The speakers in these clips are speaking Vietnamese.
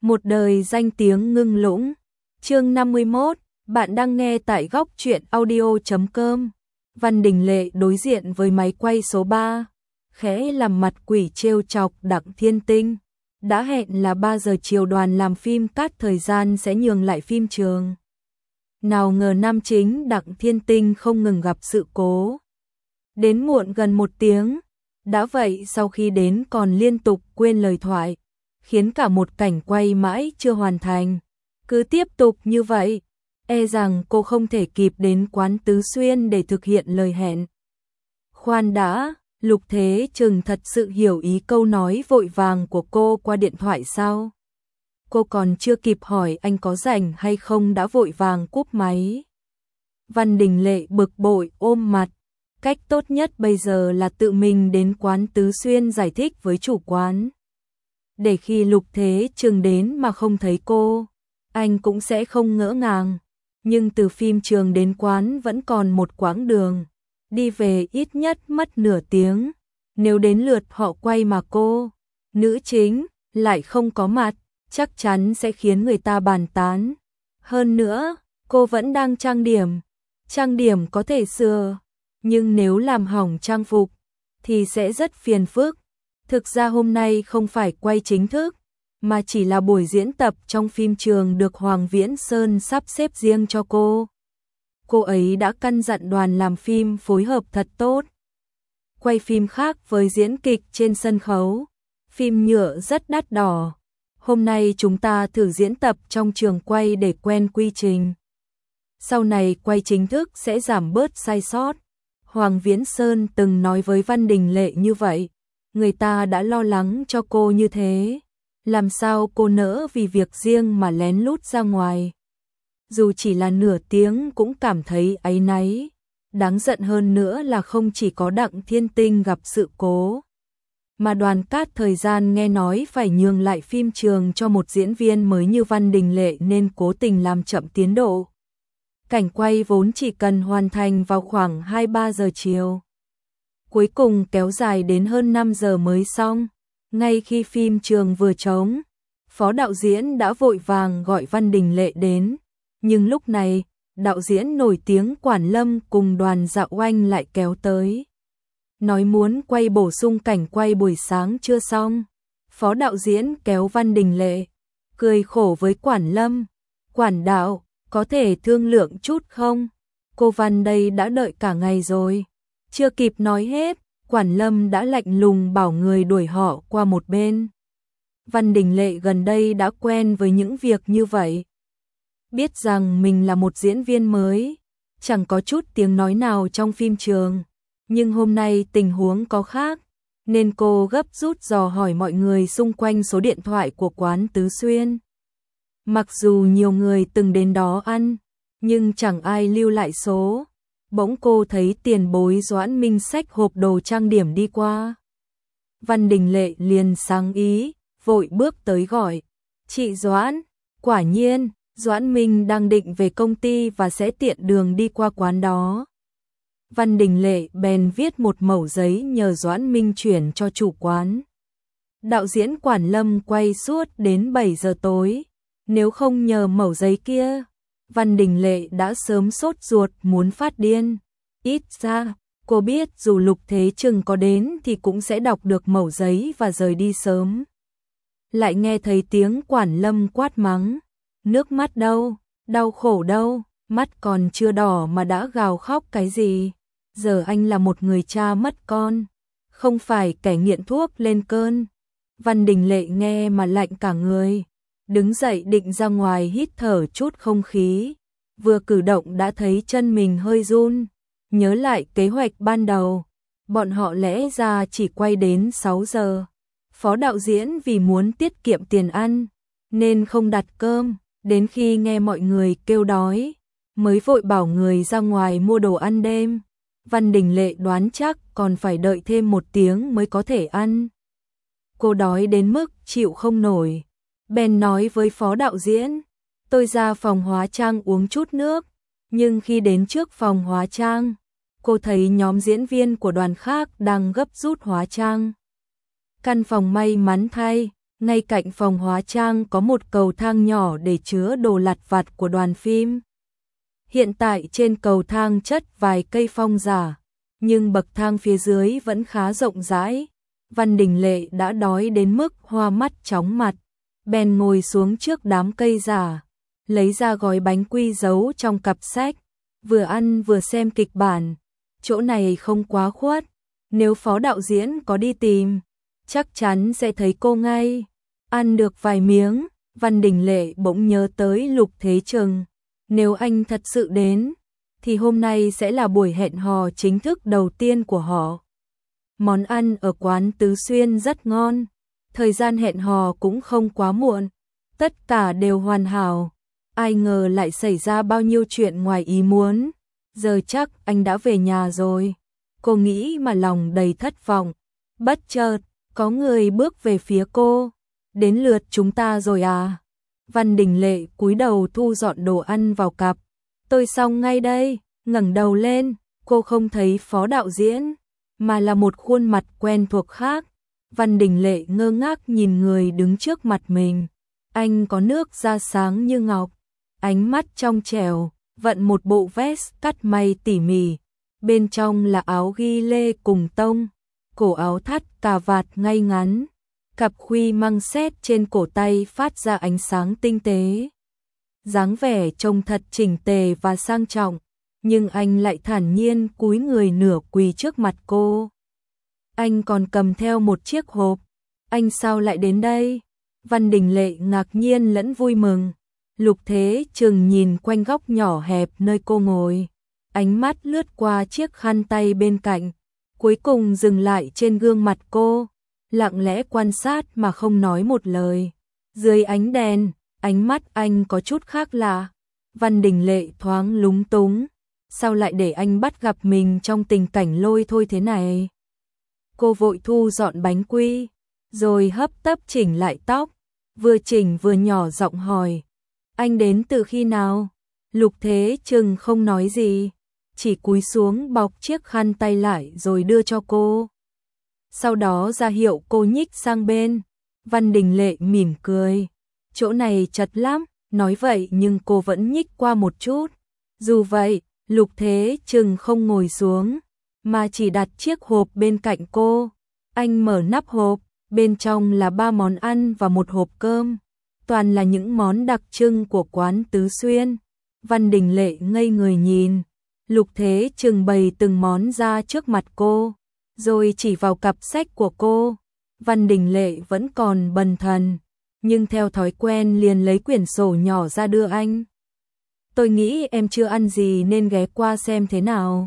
Một đời danh tiếng ngưng lũng. Chương 51, bạn đang nghe tại góc truyện audio.com. Văn Đình Lệ đối diện với máy quay số 3, khẽ làm mặt quỷ trêu chọc Đặng Thiên Tinh. Đã hẹn là 3 giờ chiều đoàn làm phim cắt thời gian sẽ nhường lại phim trường. Nào ngờ nam chính Đặng Thiên Tinh không ngừng gặp sự cố. Đến muộn gần 1 tiếng. Đã vậy sau khi đến còn liên tục quên lời thoại, khiến cả một cảnh quay mãi chưa hoàn thành. Cứ tiếp tục như vậy, e rằng cô không thể kịp đến quán Tứ Xuyên để thực hiện lời hẹn. Khoan đã, Lục Thế Trừng thật sự hiểu ý câu nói vội vàng của cô qua điện thoại sao? Cô còn chưa kịp hỏi anh có rảnh hay không đã vội vàng cúp máy. Văn Đình Lệ bực bội ôm mặt. Cách tốt nhất bây giờ là tự mình đến quán Tứ Xuyên giải thích với chủ quán. Để khi Lục Thế Trừng đến mà không thấy cô, anh cũng sẽ không ngỡ ngàng. Nhưng từ phim trường đến quán vẫn còn một quãng đường, đi về ít nhất mất nửa tiếng. Nếu đến lượt họ quay mà cô, nữ chính, lại không có mặt, chắc chắn sẽ khiến người ta bàn tán. Hơn nữa, cô vẫn đang trang điểm có thể sửa, nhưng nếu làm hỏng trang phục thì sẽ rất phiền phức. Thực ra hôm nay không phải quay chính thức, mà chỉ là buổi diễn tập trong phim trường được Hoàng Viễn Sơn sắp xếp riêng cho cô. Cô ấy đã căn dặn đoàn làm phim phối hợp thật tốt. Quay phim khác với diễn kịch trên sân khấu, phim nhựa rất đắt đỏ. Hôm nay chúng ta thử diễn tập trong trường quay để quen quy trình. Sau này quay chính thức sẽ giảm bớt sai sót. Hoàng Viễn Sơn từng nói với Văn Đình Lệ như vậy. Người ta đã lo lắng cho cô như thế, làm sao cô nỡ vì việc riêng mà lén lút ra ngoài. Dù chỉ là nửa tiếng cũng cảm thấy áy náy. Đáng giận hơn nữa là không chỉ có Đặng Thiên Tinh gặp sự cố, mà đoàn cát thời gian nghe nói phải nhường lại phim trường cho một diễn viên mới như Văn Đình Lệ nên cố tình làm chậm tiến độ. Cảnh quay vốn chỉ cần hoàn thành vào khoảng 2-3 giờ chiều, cuối cùng kéo dài đến hơn 5 giờ mới xong. Ngay khi phim trường vừa trống, phó đạo diễn đã vội vàng gọi Văn Đình Lệ đến. Nhưng lúc này, đạo diễn nổi tiếng Quản Lâm cùng đoàn Dạo Oanh lại kéo tới, nói muốn quay bổ sung cảnh quay buổi sáng chưa xong. Phó đạo diễn kéo Văn Đình Lệ, cười khổ với Quản Lâm. Quản đạo, có thể thương lượng chút không? Cô Văn đây đã đợi cả ngày rồi. Chưa kịp nói hết, Quản Lâm đã lạnh lùng bảo người đuổi họ qua một bên. Văn Đình Lệ gần đây đã quen với những việc như vậy. Biết rằng mình là một diễn viên mới, chẳng có chút tiếng nói nào trong phim trường. Nhưng hôm nay tình huống có khác, nên cô gấp rút dò hỏi mọi người xung quanh số điện thoại của quán Tứ Xuyên. Mặc dù nhiều người từng đến đó ăn, nhưng chẳng ai lưu lại số. Bỗng cô thấy tiền bối Doãn Minh xách hộp đồ trang điểm đi qua. Văn Đình Lệ liền sáng ý, vội bước tới gọi. Chị Doãn, quả nhiên, Doãn Minh đang định về công ty và sẽ tiện đường đi qua quán đó. Văn Đình Lệ bèn viết một mẩu giấy nhờ Doãn Minh chuyển cho chủ quán. Đạo diễn Quản Lâm quay suốt đến 7 giờ tối. Nếu không nhờ mẩu giấy kia, Văn Đình Lệ đã sớm sốt ruột muốn phát điên. Ít ra, cô biết dù Lục Thế Trừng có đến thì cũng sẽ đọc được mẩu giấy và rời đi sớm. Lại nghe thấy tiếng Quản Lâm quát mắng. Nước mắt đâu, đau khổ đâu, mắt còn chưa đỏ mà đã gào khóc cái gì. Giờ anh là một người cha mất con, không phải kẻ nghiện thuốc lên cơn. Văn Đình Lệ nghe mà lạnh cả người. Đứng dậy định ra ngoài hít thở chút không khí. Vừa cử động đã thấy chân mình hơi run. Nhớ lại kế hoạch ban đầu, bọn họ lẽ ra chỉ quay đến 6 giờ. Phó đạo diễn vì muốn tiết kiệm tiền ăn, nên không đặt cơm. Đến khi nghe mọi người kêu đói, mới vội bảo người ra ngoài mua đồ ăn đêm. Văn Đình Lệ đoán chắc còn phải đợi thêm 1 tiếng mới có thể ăn. Cô đói đến mức chịu không nổi. Bèn nói với phó đạo diễn, tôi ra phòng hóa trang uống chút nước. Nhưng khi đến trước phòng hóa trang, cô thấy nhóm diễn viên của đoàn khác đang gấp rút hóa trang. Căn phòng may mắn thay, Ngay cạnh phòng hóa trang có một cầu thang nhỏ để chứa đồ lặt vặt của đoàn phim. Hiện tại trên cầu thang chất vài cây phong giả, nhưng bậc thang phía dưới vẫn khá rộng rãi. Văn Đình Lệ đã đói đến mức hoa mắt chóng mặt, bèn ngồi xuống trước đám cây giả, lấy ra gói bánh quy giấu trong cặp sách, vừa ăn vừa xem kịch bản. Chỗ này không quá khuất, nếu phó đạo diễn có đi tìm, chắc chắn sẽ thấy cô ngay. Ăn được vài miếng, Văn Đình Lệ bỗng nhớ tới Lục Thế Trừng. Nếu anh thật sự đến, thì hôm nay sẽ là buổi hẹn hò chính thức đầu tiên của họ. Món ăn ở quán Tứ Xuyên rất ngon, thời gian hẹn hò cũng không quá muộn, tất cả đều hoàn hảo. Ai ngờ lại xảy ra bao nhiêu chuyện ngoài ý muốn. Giờ chắc anh đã về nhà rồi. Cô nghĩ mà lòng đầy thất vọng. Bất chợt, có người bước về phía cô. Đến lượt chúng ta rồi à? Văn Đình Lệ cúi đầu thu dọn đồ ăn vào cặp. Tôi xong ngay đây. Ngẩng đầu lên, cô không thấy phó đạo diễn, mà là một khuôn mặt quen thuộc khác. Văn Đình Lệ ngơ ngác nhìn người đứng trước mặt mình. Anh có nước da sáng như ngọc, ánh mắt trong trẻo, vận một bộ vest cắt may tỉ mỉ. Bên trong là áo ghi lê cùng tông, cổ áo thắt cà vạt ngay ngắn. Cặp khuy măng xét trên cổ tay phát ra ánh sáng tinh tế. Dáng vẻ trông thật chỉnh tề và sang trọng, nhưng anh lại thản nhiên cúi người nửa quỳ trước mặt cô. Anh còn cầm theo một chiếc hộp. Anh sao lại đến đây? Văn Đình Lệ ngạc nhiên lẫn vui mừng. Lục Thế Trừng nhìn quanh góc nhỏ hẹp nơi cô ngồi, ánh mắt lướt qua chiếc khăn tay bên cạnh, cuối cùng dừng lại trên gương mặt cô, lặng lẽ quan sát mà không nói một lời. Dưới ánh đèn, ánh mắt anh có chút khác lạ. Văn Đình Lệ thoáng lúng túng, sao lại để anh bắt gặp mình trong tình cảnh lôi thôi thế này? Cô vội thu dọn bánh quy, rồi hấp tấp chỉnh lại tóc, vừa chỉnh vừa nhỏ giọng hỏi. Anh đến từ khi nào? Lục Thế Trừng không nói gì, chỉ cúi xuống bọc chiếc khăn tay lại rồi đưa cho cô. Sau đó ra hiệu cô nhích sang bên. Văn Đình Lệ mỉm cười. Chỗ này chật lắm, nói vậy nhưng cô vẫn nhích qua một chút. Dù vậy, Lục Thế Trừng không ngồi xuống, mà chỉ đặt chiếc hộp bên cạnh cô. Anh mở nắp hộp, bên trong là 3 món ăn và một hộp cơm. Toàn là những món đặc trưng của quán Tứ Xuyên. Văn Đình Lệ ngây người nhìn. Lục Thế Trừng bày từng món ra trước mặt cô, rồi chỉ vào cặp sách của cô. Văn Đình Lệ vẫn còn bần thần, nhưng theo thói quen liền lấy quyển sổ nhỏ ra đưa anh. Tôi nghĩ em chưa ăn gì nên ghé qua xem thế nào.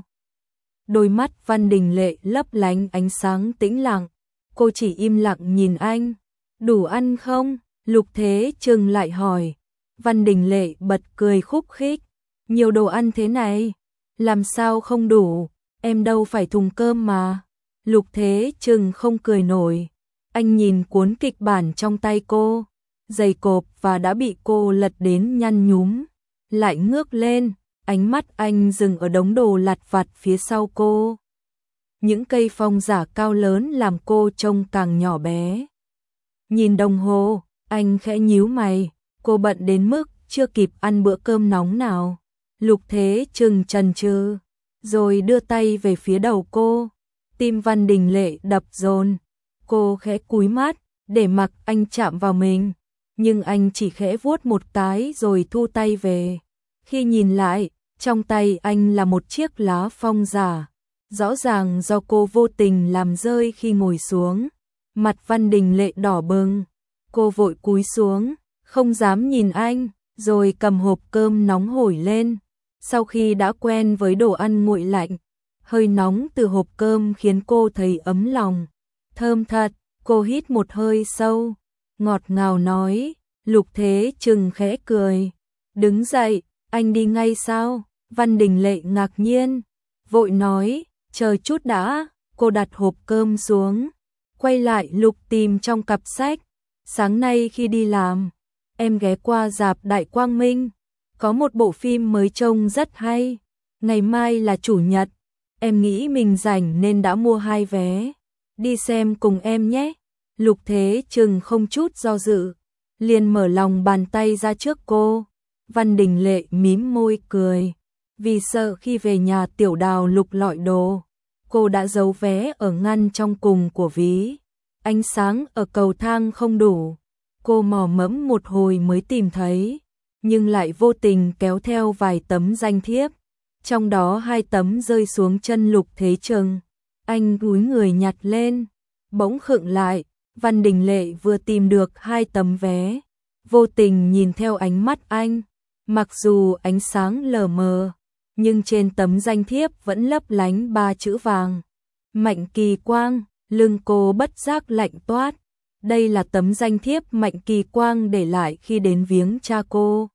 Đôi mắt Văn Đình Lệ lấp lánh ánh sáng tĩnh lặng. Cô chỉ im lặng nhìn anh. Đủ ăn không? Lục Thế Trừng lại hỏi. Văn Đình Lệ bật cười khúc khích. Nhiều đồ ăn thế này, làm sao không đủ, em đâu phải thùng cơm mà. Lục Thế Trừng không cười nổi. Anh nhìn cuốn kịch bản trong tay cô, dày cộp và đã bị cô lật đến nhăn nhúm. Lại ngước lên, ánh mắt anh dừng ở đống đồ lặt vặt phía sau cô. Những cây phong giả cao lớn làm cô trông càng nhỏ bé. Nhìn đồng hồ, anh khẽ nhíu mày, cô bận đến mức chưa kịp ăn bữa cơm nóng nào. Lục Thế Trừng chần chừ, rồi đưa tay về phía đầu cô. Tim Văn Đình Lệ đập dồn. Cô khẽ cúi mắt, để mặc anh chạm vào mình. Nhưng anh chỉ khẽ vuốt một cái rồi thu tay về. Khi nhìn lại, trong tay anh là một chiếc lá phong giả. Rõ ràng do cô vô tình làm rơi khi ngồi xuống. Mặt Văn Đình Lệ đỏ bừng. Cô vội cúi xuống, không dám nhìn anh, rồi cầm hộp cơm nóng hổi lên. Sau khi đã quen với đồ ăn nguội lạnh, hơi nóng từ hộp cơm khiến cô thấy ấm lòng. Thơm thật, cô hít một hơi sâu, ngọt ngào nói. Lục Thế Trừng khẽ cười. Đứng dậy, anh đi ngay sao? Văn Đình Lệ ngạc nhiên, vội nói, chờ chút đã. Cô đặt hộp cơm xuống, quay lại lục tìm trong cặp sách. Sáng nay khi đi làm, em ghé qua rạp Đại Quang Minh, có một bộ phim mới trông rất hay. Ngày mai là chủ nhật, em nghĩ mình rảnh nên đã mua 2 vé. Đi xem cùng em nhé. Lục Thế Trừng không chút do dự, liền mở lòng bàn tay ra trước cô. Văn Đình Lệ mím môi cười, vì sợ khi về nhà Tiểu Đào lục lọi đồ, cô đã giấu vé ở ngăn trong cùng của ví. Ánh sáng ở cầu thang không đủ, cô mò mẫm một hồi mới tìm thấy, nhưng lại vô tình kéo theo vài tấm danh thiếp, trong đó 2 tấm rơi xuống chân Lục Thế Trừng. Anh cúi người nhặt lên, bỗng khựng lại. Văn Đình Lệ vừa tìm được 2 tấm vé, vô tình nhìn theo ánh mắt anh, mặc dù ánh sáng lờ mờ, nhưng trên tấm danh thiếp vẫn lấp lánh 3 chữ vàng. Mạnh Kỳ Quang. Lưng cô bất giác lạnh toát. Đây là tấm danh thiếp Mạnh Kỳ Quang để lại khi đến viếng cha cô.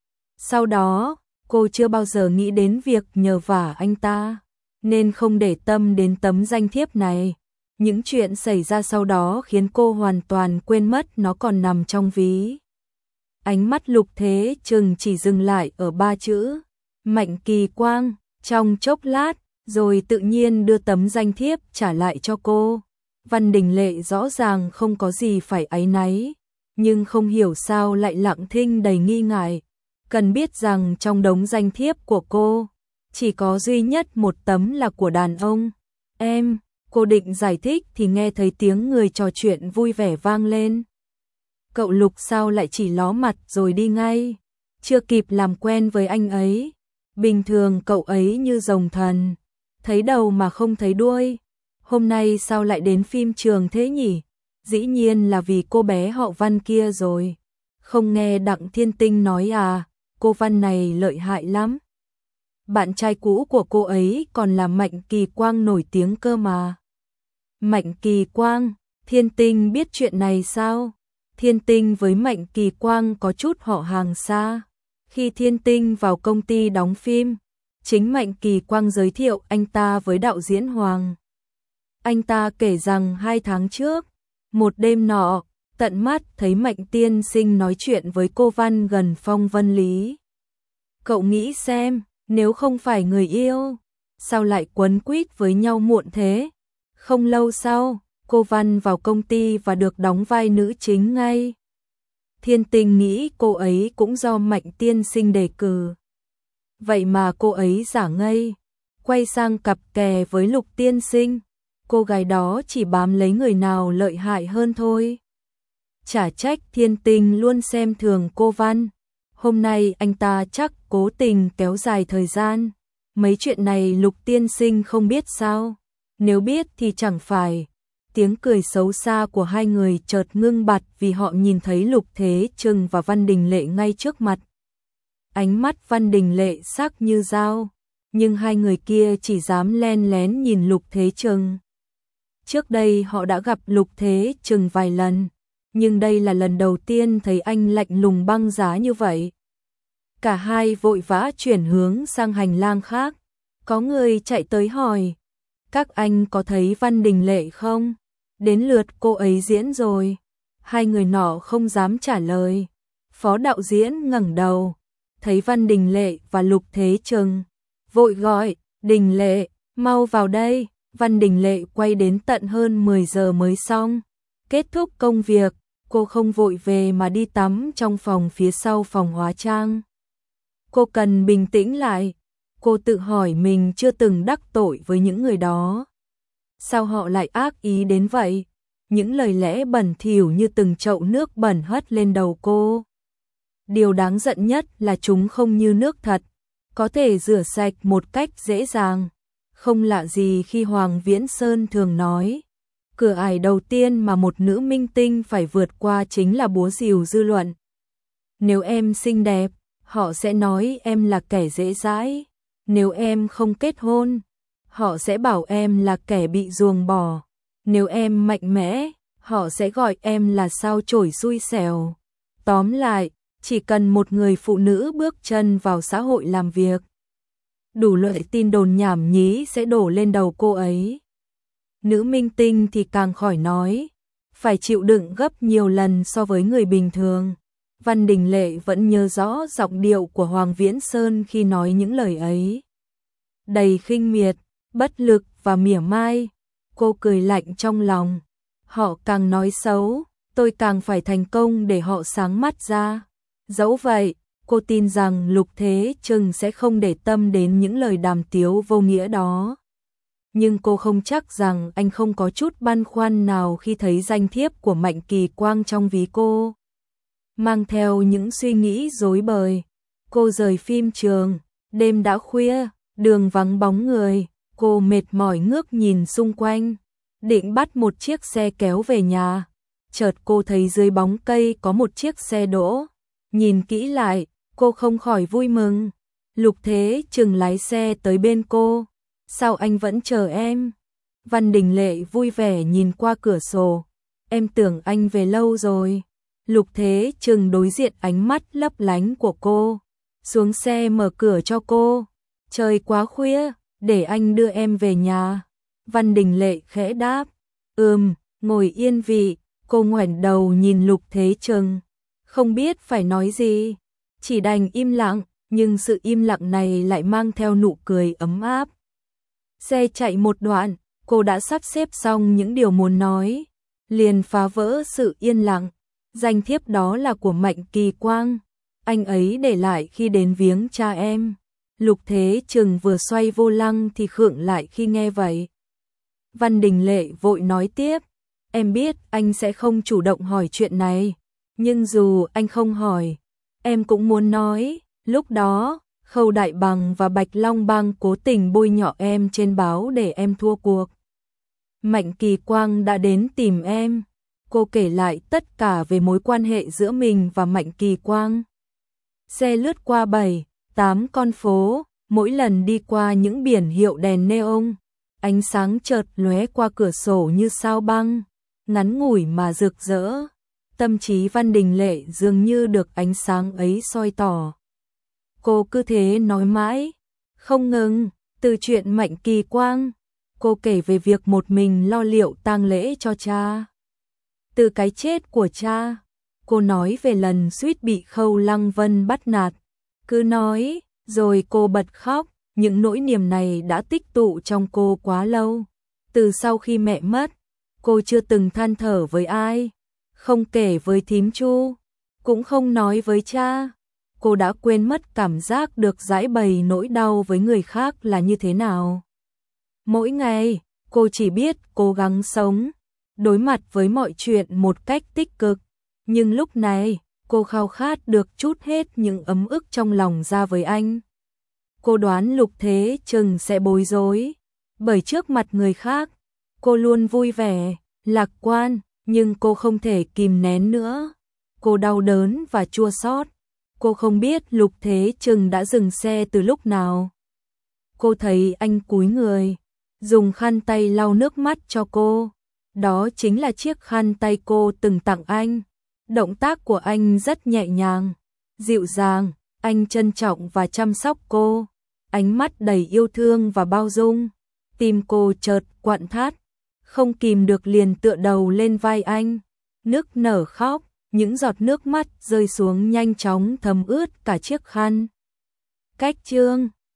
Sau đó, cô chưa bao giờ nghĩ đến việc nhờ vả anh ta, nên không để tâm đến tấm danh thiếp này. Những chuyện xảy ra sau đó khiến cô hoàn toàn quên mất nó còn nằm trong ví. Ánh mắt Lục Thế Trừng chỉ dừng lại ở 3 chữ Mạnh Kỳ Quang, trong chốc lát, rồi tự nhiên đưa tấm danh thiếp trả lại cho cô. Văn Đình Lệ rõ ràng không có gì phải áy náy, nhưng không hiểu sao lại lặng thinh đầy nghi ngại. Cần biết rằng trong đống danh thiếp của cô, chỉ có duy nhất một tấm là của đàn ông. Em, cô định giải thích thì nghe thấy tiếng người trò chuyện vui vẻ vang lên. Cậu Lục sao lại chỉ ló mặt rồi đi ngay, chưa kịp làm quen với anh ấy. Bình thường cậu ấy như rồng thần, thấy đầu mà không thấy đuôi. Hôm nay sao lại đến phim trường thế nhỉ? Dĩ nhiên là vì cô bé họ Văn kia rồi. Không nghe Đặng Thiên Tinh nói à, cô Văn này lợi hại lắm. Bạn trai cũ của cô ấy còn là Mạnh Kỳ Quang nổi tiếng cơ mà. Mạnh Kỳ Quang, Thiên Tinh biết chuyện này sao? Thiên Tinh với Mạnh Kỳ Quang có chút họ hàng xa. Khi Thiên Tinh vào công ty đóng phim, chính Mạnh Kỳ Quang giới thiệu anh ta với đạo diễn Hoàng. Anh ta kể rằng 2 tháng trước, một đêm nọ, tận mắt thấy Mạnh tiên sinh nói chuyện với cô Văn gần Phong Vân Lý. Cậu nghĩ xem, nếu không phải người yêu, sao lại quấn quýt với nhau muộn thế? Không lâu sau, cô Văn vào công ty và được đóng vai nữ chính ngay. Thiên Tinh nghĩ cô ấy cũng do Mạnh tiên sinh đề cử. Vậy mà cô ấy giả ngây, quay sang cặp kè với Lục tiên sinh. Cô gái đó chỉ bám lấy người nào lợi hại hơn thôi. Chả trách Thiên Tinh luôn xem thường cô Văn. Hôm nay anh ta chắc cố tình kéo dài thời gian. Mấy chuyện này Lục tiên sinh không biết sao? Nếu biết thì chẳng phải. Tiếng cười xấu xa của hai người chợt ngưng bặt vì họ nhìn thấy Lục Thế Trừng và Văn Đình Lệ ngay trước mặt. Ánh mắt Văn Đình Lệ sắc như dao, nhưng hai người kia chỉ dám len lén nhìn Lục Thế Trừng. Trước đây họ đã gặp Lục Thế Trừng vài lần, nhưng đây là lần đầu tiên thấy anh lạnh lùng băng giá như vậy. Cả hai vội vã chuyển hướng sang hành lang khác. Có người chạy tới hỏi, các anh có thấy Văn Đình Lệ không? Đến lượt cô ấy diễn rồi. Hai người nọ không dám trả lời. Phó đạo diễn ngẩng đầu, thấy Văn Đình Lệ và Lục Thế Trừng, vội gọi, Đình Lệ, mau vào đây. Văn Đình Lệ quay đến tận hơn 10 giờ mới xong. Kết thúc công việc, cô không vội về mà đi tắm trong phòng phía sau phòng hóa trang. Cô cần bình tĩnh lại. Cô tự hỏi mình chưa từng đắc tội với những người đó. Sao họ lại ác ý đến vậy? Những lời lẽ bẩn thỉu như từng chậu nước bẩn hất lên đầu cô. Điều đáng giận nhất là chúng không như nước thật, có thể rửa sạch một cách dễ dàng. Không lạ gì khi Hoàng Viễn Sơn thường nói, cửa ải đầu tiên mà một nữ minh tinh phải vượt qua chính là búa rìu dư luận. Nếu em xinh đẹp, họ sẽ nói em là kẻ dễ dãi. Nếu em không kết hôn, họ sẽ bảo em là kẻ bị ruồng bỏ. Nếu em mạnh mẽ, họ sẽ gọi em là sao chổi xui xẻo. Tóm lại, chỉ cần một người phụ nữ bước chân vào xã hội làm việc, đủ loại tin đồn nhảm nhí sẽ đổ lên đầu cô ấy. Nữ minh tinh thì càng khỏi nói, phải chịu đựng gấp nhiều lần so với người bình thường. Văn Đình Lệ vẫn nhớ rõ giọng điệu của Hoàng Viễn Sơn khi nói những lời ấy. Đầy khinh miệt, bất lực và mỉa mai. Cô cười lạnh trong lòng. Họ càng nói xấu, tôi càng phải thành công để họ sáng mắt ra. Dẫu vậy, cô tin rằng Lục Thế Trừng sẽ không để tâm đến những lời đàm tiếu vô nghĩa đó. Nhưng cô không chắc rằng anh không có chút băn khoăn nào khi thấy danh thiếp của Mạnh Kỳ Quang trong ví cô. Mang theo những suy nghĩ rối bời, cô rời phim trường, đêm đã khuya, đường vắng bóng người, cô mệt mỏi ngước nhìn xung quanh, định bắt một chiếc xe kéo về nhà. Chợt cô thấy dưới bóng cây có một chiếc xe đỗ, nhìn kỹ lại, cô không khỏi vui mừng. Lục Thế Trừng lái xe tới bên cô. Sao anh vẫn chờ em? Văn Đình Lệ vui vẻ nhìn qua cửa sổ. Em tưởng anh về lâu rồi. Lục Thế Trừng đối diện ánh mắt lấp lánh của cô. Xuống xe mở cửa cho cô. Trời quá khuya, để anh đưa em về nhà. Văn Đình Lệ khẽ đáp. Ngồi yên vị. Cô ngoảnh đầu nhìn Lục Thế Trừng. Không biết phải nói gì. Chỉ đành im lặng, nhưng sự im lặng này lại mang theo nụ cười ấm áp. Xe chạy một đoạn, cô đã sắp xếp xong những điều muốn nói, liền phá vỡ sự yên lặng. Danh thiếp đó là của Mạnh Kỳ Quang, anh ấy để lại khi đến viếng cha em. Lục Thế Trừng vừa xoay vô lăng thì khựng lại khi nghe vậy. Văn Đình Lệ vội nói tiếp, em biết anh sẽ không chủ động hỏi chuyện này, nhưng dù anh không hỏi, em cũng muốn nói. Lúc đó Khâu Đại Bằng và Bạch Long Bang cố tình bôi nhọ em trên báo để em thua cuộc. Mạnh Kỳ Quang đã đến tìm em. Cô kể lại tất cả về mối quan hệ giữa mình và Mạnh Kỳ Quang. Xe lướt qua 7-8 con phố, mỗi lần đi qua những biển hiệu đèn neon, ánh sáng chợt lóe qua cửa sổ như sao băng, ngắn ngủi mà rực rỡ. Tâm trí Văn Đình Lệ dường như được ánh sáng ấy soi tỏ. Cô cứ thế nói mãi, không ngừng, từ chuyện Mạnh Kỳ Quang. Cô kể về việc một mình lo liệu tang lễ cho cha. Từ cái chết của cha, cô nói về lần suýt bị Khâu Lăng Vân bắt nạt. Cứ nói, rồi cô bật khóc, những nỗi niềm này đã tích tụ trong cô quá lâu. Từ sau khi mẹ mất, cô chưa từng than thở với ai, không kể với thím Chu, cũng không nói với cha. Cô đã quên mất cảm giác được giãi bày nỗi đau với người khác là như thế nào. Mỗi ngày, cô chỉ biết cố gắng sống, đối mặt với mọi chuyện một cách tích cực. Nhưng lúc này, cô khao khát được trút hết những ấm ức trong lòng ra với anh. Cô đoán Lục Thế Trừng sẽ bối rối, bởi trước mặt người khác, cô luôn vui vẻ, lạc quan, nhưng cô không thể kìm nén nữa. Cô đau đớn và chua xót. Cô không biết Lục Thế Trừng đã dừng xe từ lúc nào. Cô thấy anh cúi người, dùng khăn tay lau nước mắt cho cô. Đó chính là chiếc khăn tay cô từng tặng anh. Động tác của anh rất nhẹ nhàng, dịu dàng, anh trân trọng và chăm sóc cô. Ánh mắt đầy yêu thương và bao dung. Tim cô chợt quặn thắt, không kìm được liền tựa đầu lên vai anh, nức nở khóc. Những giọt nước mắt rơi xuống nhanh chóng thấm ướt cả chiếc khăn. Cách chương